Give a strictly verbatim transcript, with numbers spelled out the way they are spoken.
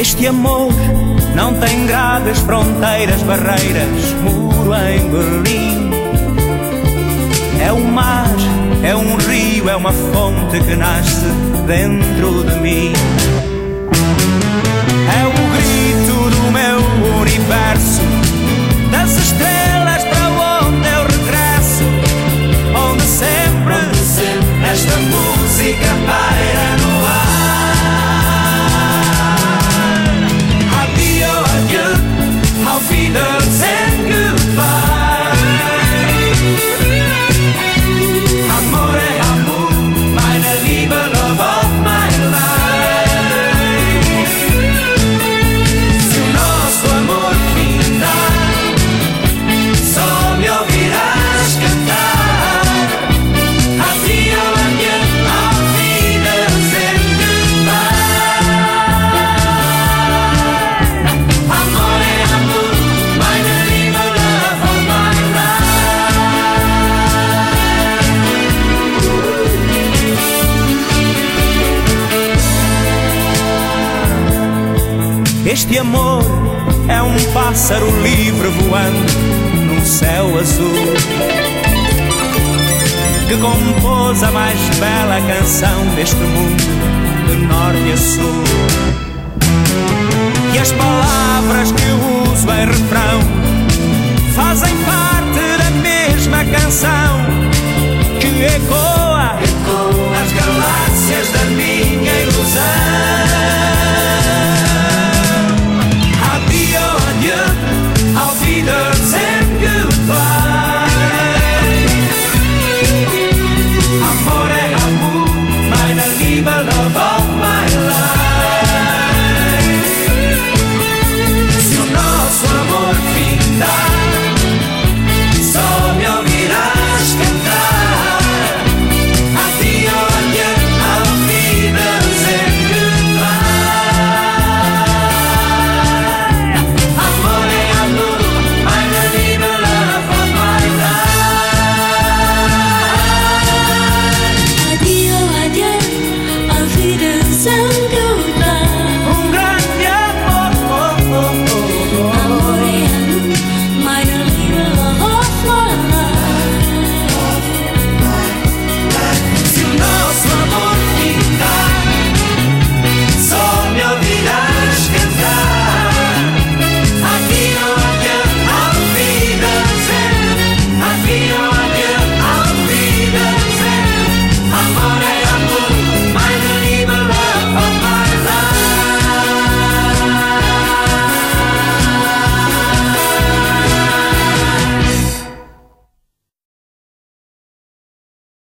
Este amor não tem grades, fronteiras, barreiras, muro em Berlim. É um mar, é um rio, é uma fonte que nasce dentro de mim. É o grito do meu universo, das estrelas para onde eu regresso, onde sempre, onde sempre esta música paira no ar. Adio, adieu, auf Wiedersehen, goodbye. Amore, amor, meine Liebe, love of my life. Se o nosso amor findar, só me ouvirás cantar. Adio, adieu, auf Wiedersehen, goodbye. Amore, amor, meine Liebe, love of my life. Este amor é um pássaro livre voando num céu azul, que compôs a mais bela canção deste mundo, de norte a sul. E as palavras que eu uso em refrão fazem parte da mesma canção que ecoa, ecoa as galáxias da minha ilusão. Adio, adieu, auf Wiedersehen, goodbye. Amore, amor, meine Liebe, love of my life. Se o nosso amor findar, só me ouvirás cantar. Adio, adieu, auf Wiedersehen, goodbye. Amore, amor, meine Liebe, love of my life. Adio, adieu, auf Wiedersehen,